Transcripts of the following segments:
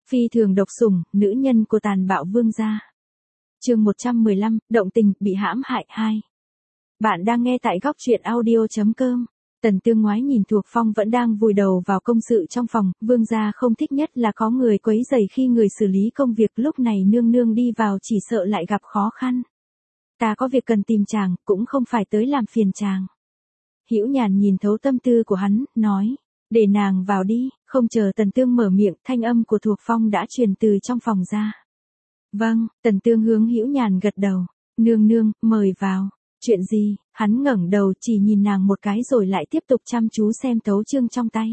Phi thường độc sủng, nữ nhân của tàn bạo vương gia. Chương 115, động tình, bị hãm hại 2. Bạn đang nghe tại góc truyện audio.com. Tần Tương ngoái nhìn Thuộc Phong vẫn đang vùi đầu vào công sự trong phòng, vương gia không thích nhất là có người quấy rầy khi người xử lý công việc, lúc này nương nương đi vào chỉ sợ lại gặp khó khăn. Ta có việc cần tìm chàng, cũng không phải tới làm phiền chàng. Hữu Nhàn nhìn thấu tâm tư của hắn, nói, để nàng vào đi. Không chờ Tần Tương mở miệng, thanh âm của Thuộc Phong đã truyền từ trong phòng ra. Vâng. Tần Tương hướng Hữu Nhàn gật đầu. Nương nương, mời vào. Chuyện gì? Hắn ngẩng đầu chỉ nhìn nàng một cái rồi lại tiếp tục chăm chú xem tấu chương trong tay.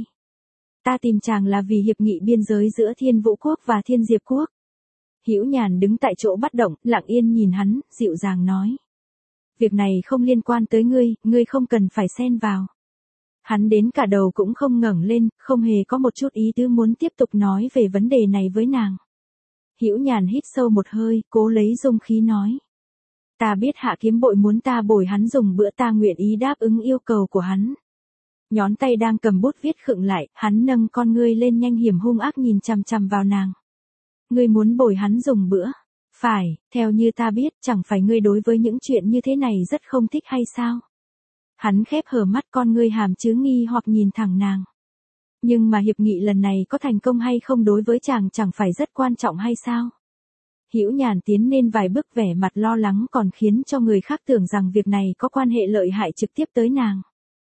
Ta tìm chàng là vì hiệp nghị biên giới giữa Thiên Vũ Quốc và Thiên Diệp Quốc. Hữu Nhàn đứng tại chỗ bất động, lặng yên nhìn hắn, dịu dàng nói. Việc này không liên quan tới ngươi không cần phải xen vào. Hắn đến cả đầu cũng không ngẩng lên, không hề có một chút ý tứ muốn tiếp tục nói về vấn đề này với nàng. Hữu Nhàn hít sâu một hơi, cố lấy dung khí nói. Ta biết Hạ Kiếm Bội muốn ta bồi hắn dùng bữa, ta nguyện ý đáp ứng yêu cầu của hắn. Nhón tay đang cầm bút viết khựng lại, hắn nâng con ngươi lên nhanh hiểm hung ác nhìn chằm chằm vào nàng. Ngươi muốn bồi hắn dùng bữa? Phải, theo như ta biết, chẳng phải ngươi đối với những chuyện như thế này rất không thích hay sao? Hắn khép hờ mắt, con ngươi hàm chứa nghi hoặc nhìn thẳng nàng. Nhưng mà hiệp nghị lần này có thành công hay không đối với chàng chẳng phải rất quan trọng hay sao? Hữu Nhàn tiến lên vài bước, vẻ mặt lo lắng còn khiến cho người khác tưởng rằng việc này có quan hệ lợi hại trực tiếp tới nàng.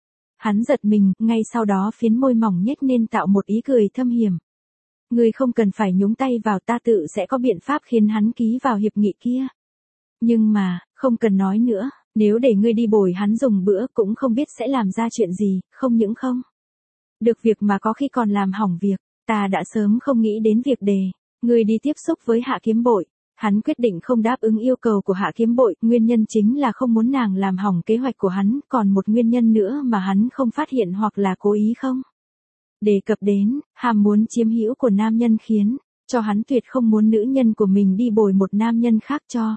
Hắn giật mình, ngay sau đó phiến môi mỏng nhếch nên tạo một ý cười thâm hiểm. Ngươi không cần phải nhúng tay vào, ta tự sẽ có biện pháp khiến hắn ký vào hiệp nghị kia. Nhưng mà, không cần nói nữa, nếu để ngươi đi bồi hắn dùng bữa cũng không biết sẽ làm ra chuyện gì, không những không được việc mà có khi còn làm hỏng việc, ta đã sớm không nghĩ đến việc ngươi đi tiếp xúc với Hạ Kiếm Bội. Hắn quyết định không đáp ứng yêu cầu của Hạ Kiếm Bội, nguyên nhân chính là không muốn nàng làm hỏng kế hoạch của hắn, còn một nguyên nhân nữa mà hắn không phát hiện hoặc là cố ý không đề cập đến, ham muốn chiếm hữu của nam nhân khiến cho hắn tuyệt không muốn nữ nhân của mình đi bồi một nam nhân khác cho.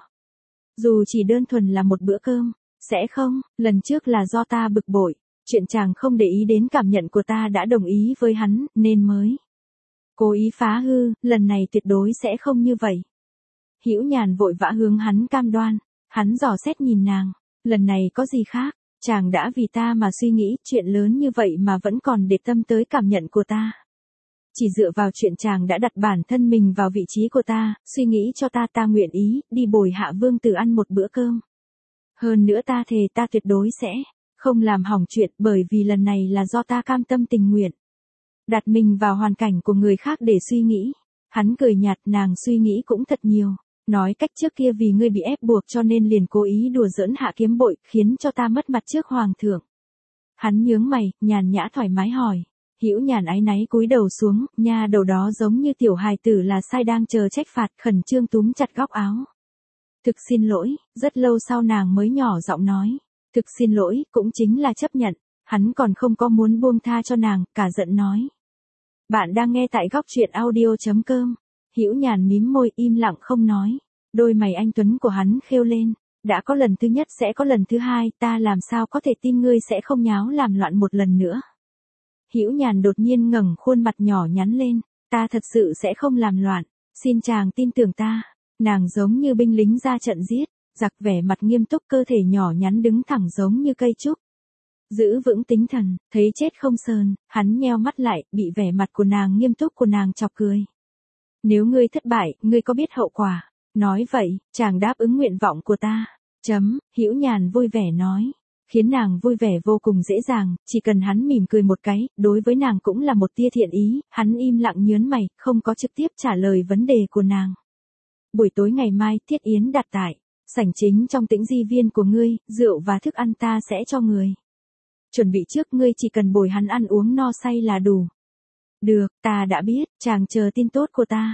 Dù chỉ đơn thuần là một bữa cơm, sẽ không, lần trước là do ta bực bội, chuyện chàng không để ý đến cảm nhận của ta đã đồng ý với hắn, nên mới cố ý phá hư, lần này tuyệt đối sẽ không như vậy. Hữu Nhàn vội vã hướng hắn cam đoan, hắn dò xét nhìn nàng, lần này có gì khác, chàng đã vì ta mà suy nghĩ, chuyện lớn như vậy mà vẫn còn để tâm tới cảm nhận của ta. Chỉ dựa vào chuyện chàng đã đặt bản thân mình vào vị trí của ta, suy nghĩ cho ta nguyện ý, đi bồi Hạ Vương Tử ăn một bữa cơm. Hơn nữa ta thề ta tuyệt đối sẽ không làm hỏng chuyện, bởi vì lần này là do ta cam tâm tình nguyện. Đặt mình vào hoàn cảnh của người khác để suy nghĩ. Hắn cười nhạt, nàng suy nghĩ cũng thật nhiều. Nói cách trước kia vì ngươi bị ép buộc cho nên liền cố ý đùa giỡn Hạ Kiếm Bội, khiến cho ta mất mặt trước hoàng thượng. Hắn nhướng mày, nhàn nhã thoải mái hỏi. Hữu Nhàn áy náy cúi đầu xuống, nha đầu đó giống như tiểu hài tử là sai đang chờ trách phạt, khẩn trương túm chặt góc áo. Thực xin lỗi, rất lâu sau nàng mới nhỏ giọng nói. Thực xin lỗi, cũng chính là chấp nhận. Hắn còn không có muốn buông tha cho nàng, cả giận nói. Bạn đang nghe tại góc truyện audio.com. Hữu Nhàn mím môi im lặng không nói. Đôi mày anh tuấn của hắn khêu lên. Đã có lần thứ nhất sẽ có lần thứ hai, ta làm sao có thể tin ngươi sẽ không nháo làm loạn một lần nữa. Hữu Nhàn đột nhiên ngẩng khuôn mặt nhỏ nhắn lên. Ta thật sự sẽ không làm loạn. Xin chàng tin tưởng ta. Nàng giống như binh lính ra trận giết. Giặc vẻ mặt nghiêm túc, cơ thể nhỏ nhắn đứng thẳng giống như cây trúc. Giữ vững tinh thần, thấy chết không sờn, hắn nheo mắt lại, bị vẻ mặt của nàng nghiêm túc của nàng chọc cười. Nếu ngươi thất bại, ngươi có biết hậu quả? Nói vậy, chàng đáp ứng nguyện vọng của ta. Hữu Nhàn vui vẻ nói. Khiến nàng vui vẻ vô cùng dễ dàng, chỉ cần hắn mỉm cười một cái, đối với nàng cũng là một tia thiện ý, hắn im lặng nhớn mày, không có trực tiếp trả lời vấn đề của nàng. Buổi tối ngày mai, Thiết Yến đặt tại sảnh chính trong Tĩnh Di Viên của ngươi, rượu và thức ăn ta sẽ cho người chuẩn bị trước, ngươi chỉ cần bồi hắn ăn uống no say là đủ. Được, ta đã biết, chàng chờ tin tốt của ta.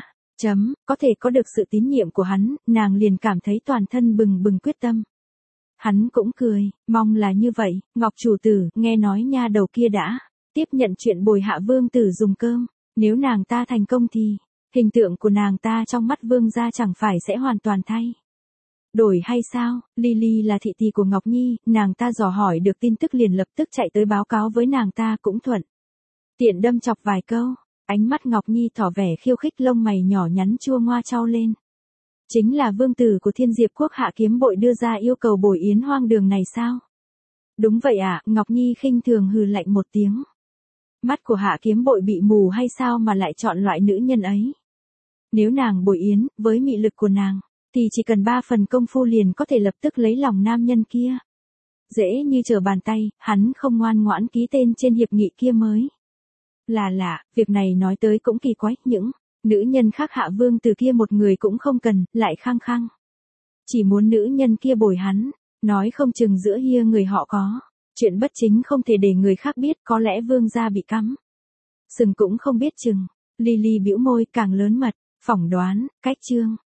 Có thể có được sự tín nhiệm của hắn, nàng liền cảm thấy toàn thân bừng bừng quyết tâm. Hắn cũng cười, mong là như vậy. Ngọc chủ tử, nghe nói nha đầu kia đã tiếp nhận chuyện bồi Hạ Vương Tử dùng cơm. Nếu nàng ta thành công thì hình tượng của nàng ta trong mắt vương gia chẳng phải sẽ hoàn toàn thay đổi hay sao? Lily là thị tỳ của Ngọc Nhi, nàng ta dò hỏi được tin tức liền lập tức chạy tới báo cáo với nàng ta, cũng thuận tiện đâm chọc vài câu. Ánh mắt Ngọc Nhi tỏ vẻ khiêu khích, lông mày nhỏ nhắn chua ngoa chau lên. Chính là vương tử của Thiên Diệp quốc Hạ Kiếm Bội đưa ra yêu cầu bồi yến hoang đường này sao? Đúng vậy ạ, Ngọc Nhi khinh thường hừ lạnh một tiếng. Mắt của Hạ Kiếm Bội bị mù hay sao mà lại chọn loại nữ nhân ấy? Nếu nàng bồi yến, với mị lực của nàng, thì chỉ cần 3 phần công phu liền có thể lập tức lấy lòng nam nhân kia. Dễ như trở bàn tay, hắn không ngoan ngoãn ký tên trên hiệp nghị kia mới. Là lạ, việc này nói tới cũng kỳ quái, những nữ nhân khác Hạ vương từ kia một người cũng không cần, lại khăng khăng. Chỉ muốn nữ nhân kia bồi hắn, nói không chừng giữa hia người họ có. Chuyện bất chính không thể để người khác biết, có lẽ vương gia bị cắm sừng cũng không biết chừng. Lily bĩu môi càng lớn mật, phỏng đoán, cách chương.